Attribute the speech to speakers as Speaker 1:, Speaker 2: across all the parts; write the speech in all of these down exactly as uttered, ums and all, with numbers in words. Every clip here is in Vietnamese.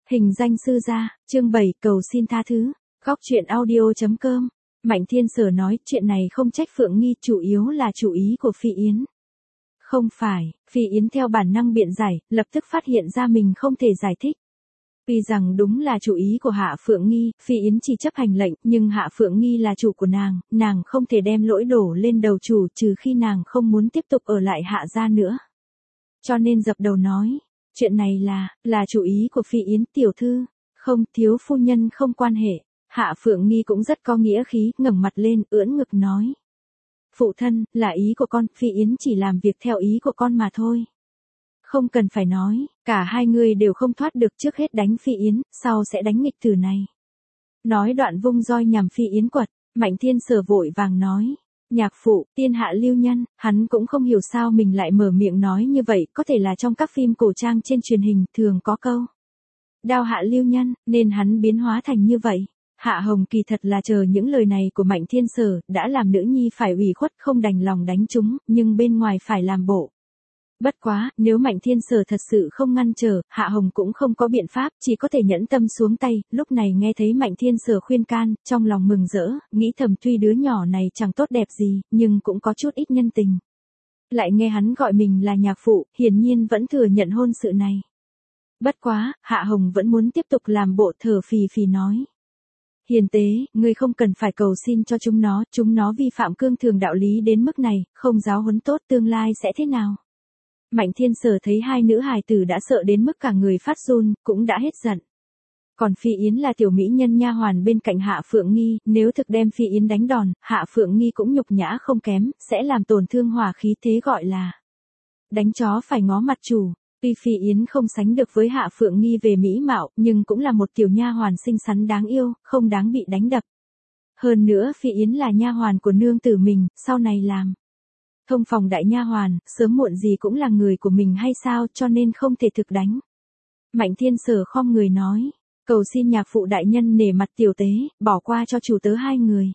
Speaker 1: Hình danh sư gia, chương bảy, cầu xin tha thứ. Góc truyện audio.com. Mạnh Thiên Sở nói, chuyện này không trách Phượng Nghi, chủ yếu là chủ ý của Phi Yến. Không phải, Phi Yến theo bản năng biện giải, lập tức phát hiện ra mình không thể giải thích. Vì rằng đúng là chủ ý của Hạ Phượng Nghi, Phi Yến chỉ chấp hành lệnh, nhưng Hạ Phượng Nghi là chủ của nàng, nàng không thể đem lỗi đổ lên đầu chủ trừ khi nàng không muốn tiếp tục ở lại Hạ gia nữa. Cho nên dập đầu nói, chuyện này là, là chủ ý của Phi Yến tiểu thư, không, thiếu phu nhân không quan hệ. Hạ Phượng Nghi cũng rất có nghĩa khí, ngẩng mặt lên, ưỡn ngực nói. Phụ thân, là ý của con, Phi Yến chỉ làm việc theo ý của con mà thôi. Không cần phải nói, cả hai người đều không thoát được, trước hết đánh Phi Yến, sau sẽ đánh nghịch tử này. Nói đoạn vung roi nhằm Phi Yến quật, Mạnh Thiên Sở vội vàng nói. Nhạc phụ, tiên hạ lưu nhân, hắn cũng không hiểu sao mình lại mở miệng nói như vậy, có thể là trong các phim cổ trang trên truyền hình thường có câu. Đao hạ lưu nhân, nên hắn biến hóa thành như vậy. Hạ Hồng kỳ thật là chờ những lời này của Mạnh Thiên Sở, đã làm nữ nhi phải ủy khuất không đành lòng đánh chúng, nhưng bên ngoài phải làm bộ. Bất quá, nếu Mạnh Thiên Sở thật sự không ngăn trở, Hạ Hồng cũng không có biện pháp, chỉ có thể nhẫn tâm xuống tay, lúc này nghe thấy Mạnh Thiên Sở khuyên can, trong lòng mừng rỡ, nghĩ thầm tuy đứa nhỏ này chẳng tốt đẹp gì, nhưng cũng có chút ít nhân tình. Lại nghe hắn gọi mình là nhạc phụ, hiển nhiên vẫn thừa nhận hôn sự này. Bất quá, Hạ Hồng vẫn muốn tiếp tục làm bộ, thở phì phì nói. Hiền tế, ngươi không cần phải cầu xin cho chúng nó, chúng nó vi phạm cương thường đạo lý đến mức này, không giáo huấn tốt tương lai sẽ thế nào. Mạnh Thiên Sở thấy hai nữ hài tử đã sợ đến mức cả người phát run, cũng đã hết giận. Còn Phi Yến là tiểu mỹ nhân nha hoàn bên cạnh Hạ Phượng Nghi, nếu thực đem Phi Yến đánh đòn, Hạ Phượng Nghi cũng nhục nhã không kém, sẽ làm tổn thương hòa khí, thế gọi là đánh chó phải ngó mặt chủ. Tuy Phi Yến không sánh được với Hạ Phượng Nghi về mỹ mạo, nhưng cũng là một tiểu nha hoàn xinh xắn đáng yêu, không đáng bị đánh đập. Hơn nữa Phi Yến là nha hoàn của nương tử mình, sau này làm thông phòng đại nha hoàn, sớm muộn gì cũng là người của mình hay sao, cho nên không thể thực đánh. Mạnh Thiên Sở khom người nói, cầu xin nhạc phụ đại nhân nể mặt tiểu tế, bỏ qua cho chủ tớ hai người.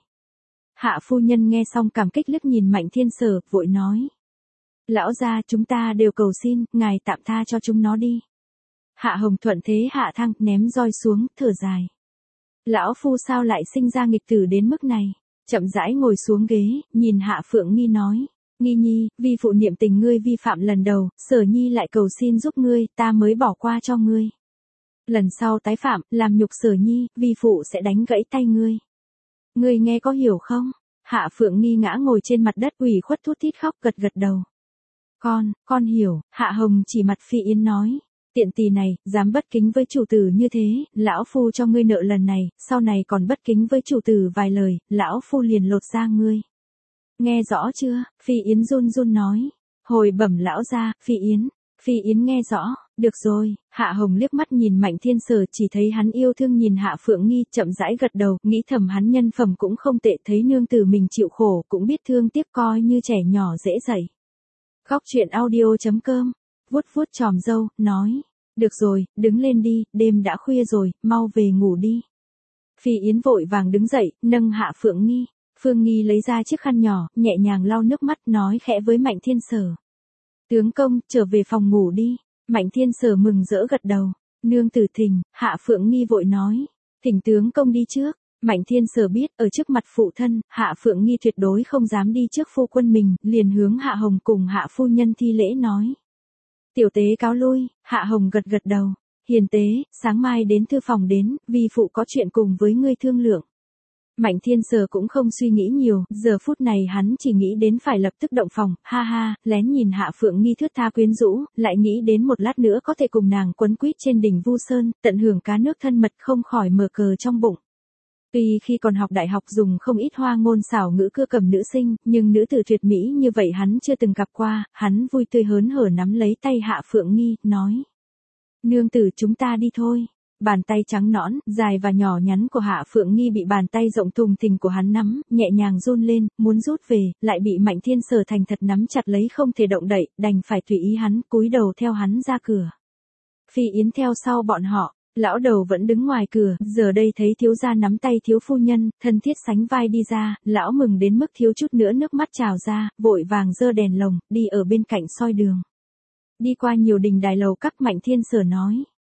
Speaker 1: Hạ phu nhân nghe xong cảm kích liếc nhìn Mạnh Thiên Sở, vội nói. Lão gia, chúng ta đều cầu xin, ngài tạm tha cho chúng nó đi. Hạ Hồng thuận thế hạ thăng, ném roi xuống, thở dài. Lão phu sao lại sinh ra nghịch tử đến mức này? Chậm rãi ngồi xuống ghế, nhìn Hạ Phượng Nghi nói. Nghi nhi, vi phụ niệm tình ngươi vi phạm lần đầu, Sở nhi lại cầu xin giúp ngươi, ta mới bỏ qua cho ngươi. Lần sau tái phạm, làm nhục Sở nhi, vi phụ sẽ đánh gãy tay ngươi. Ngươi nghe có hiểu không? Hạ Phượng Nghi ngã ngồi trên mặt đất ủy khuất thút thít khóc, gật gật đầu. Con, con hiểu, Hạ Hồng chỉ mặt Phi Yến nói. Tiện tỳ này, dám bất kính với chủ tử như thế, lão phu cho ngươi nợ lần này, sau này còn bất kính với chủ tử vài lời, lão phu liền lột da ngươi. Nghe rõ chưa? Phi Yến run run nói. Hồi bẩm lão gia, Phi Yến. Phi Yến nghe rõ, được rồi. Hạ Hồng liếc mắt nhìn Mạnh Thiên Sở, chỉ thấy hắn yêu thương nhìn Hạ Phượng Nghi, chậm rãi gật đầu, nghĩ thầm hắn nhân phẩm cũng không tệ, thấy nương tử mình chịu khổ, cũng biết thương tiếc, coi như trẻ nhỏ dễ dạy. Góc truyện audio.com, vuốt vuốt chòm râu, nói. Được rồi, đứng lên đi, đêm đã khuya rồi, mau về ngủ đi. Phi Yến vội vàng đứng dậy, nâng Hạ Phượng Nghi. Phương Nghi lấy ra chiếc khăn nhỏ, nhẹ nhàng lau nước mắt, nói khẽ với Mạnh Thiên Sở. Tướng công, trở về phòng ngủ đi. Mạnh Thiên Sở mừng rỡ gật đầu. Nương tử thỉnh, Hạ Phượng Nghi vội nói. Thỉnh tướng công đi trước. Mạnh Thiên Sở biết, ở trước mặt phụ thân, Hạ Phượng Nghi tuyệt đối không dám đi trước phu quân mình, liền hướng Hạ Hồng cùng Hạ phu nhân thi lễ nói. Tiểu tế cáo lui. Hạ Hồng gật gật đầu. Hiền tế, sáng mai đến thư phòng đến, vì phụ có chuyện cùng với ngươi thương lượng. Mạnh Thiên Sở cũng không suy nghĩ nhiều, giờ phút này hắn chỉ nghĩ đến phải lập tức động phòng, ha ha, lén nhìn Hạ Phượng Nghi thướt tha quyến rũ, lại nghĩ đến một lát nữa có thể cùng nàng quấn quýt trên đỉnh Vu Sơn, tận hưởng cá nước thân mật, không khỏi mở cờ trong bụng. Tuy khi còn học đại học dùng không ít hoa ngôn xảo ngữ cưa cầm nữ sinh, nhưng nữ tử tuyệt mỹ như vậy hắn chưa từng gặp qua, hắn vui tươi hớn hở nắm lấy tay Hạ Phượng Nghi, nói. Nương tử chúng ta đi thôi. Bàn tay trắng nõn, dài và nhỏ nhắn của Hạ Phượng Nghi bị bàn tay rộng thùng thình của hắn nắm, nhẹ nhàng run lên, muốn rút về, lại bị Mạnh Thiên Sở thành thật nắm chặt lấy không thể động đậy, đành phải tùy ý hắn, cúi đầu theo hắn ra cửa. Phi Yến theo sau bọn họ, lão đầu vẫn đứng ngoài cửa, giờ đây thấy thiếu gia nắm tay thiếu phu nhân, thân thiết sánh vai đi ra, lão mừng đến mức thiếu chút nữa nước mắt trào ra, vội vàng giơ đèn lồng, đi ở bên cạnh soi đường. Đi qua nhiều đình đài lầu các, Mạnh Thiên Sở nói.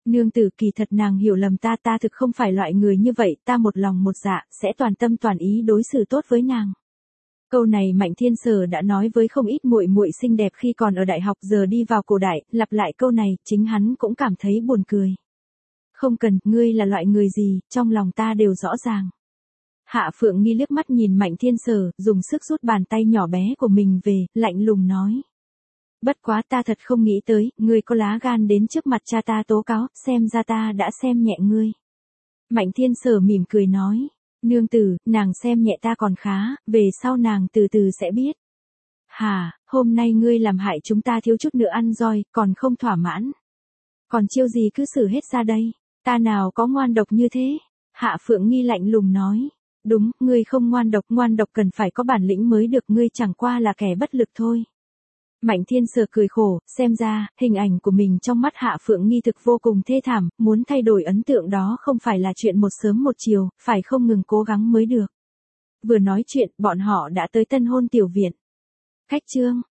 Speaker 1: Nương tử, kỳ thật nàng hiểu lầm ta, ta thực không phải loại người như vậy, ta một lòng một dạ, sẽ toàn tâm toàn ý đối xử tốt với nàng. Câu này Mạnh Thiên Sở đã nói với không ít muội muội xinh đẹp khi còn ở đại học, giờ đi vào cổ đại, lặp lại câu này, chính hắn cũng cảm thấy buồn cười. Không cần, ngươi là loại người gì, trong lòng ta đều rõ ràng. Hạ Phượng Nghi liếc mắt nhìn Mạnh Thiên Sở, dùng sức rút bàn tay nhỏ bé của mình về, lạnh lùng nói. Bất quá ta thật không nghĩ tới, ngươi có lá gan đến trước mặt cha ta tố cáo, xem ra ta đã xem nhẹ ngươi. Mạnh Thiên Sở mỉm cười nói. Nương tử, nàng xem nhẹ ta còn khá, về sau nàng từ từ sẽ biết. Hà, hôm nay ngươi làm hại chúng ta thiếu chút nữa ăn roi, còn không thỏa mãn. Còn chiêu gì cứ xử hết ra đây, ta nào có ngoan độc như thế. Hạ Phượng Nghi lạnh lùng nói. Đúng, ngươi không ngoan độc, ngoan độc cần phải có bản lĩnh mới được, ngươi chẳng qua là kẻ bất lực thôi. Mạnh Thiên Sở cười khổ, xem ra, hình ảnh của mình trong mắt Hạ Phượng Nghi thực vô cùng thê thảm, muốn thay đổi ấn tượng đó không phải là chuyện một sớm một chiều, phải không ngừng cố gắng mới được. Vừa nói chuyện, bọn họ đã tới tân hôn tiểu viện. Khách trương,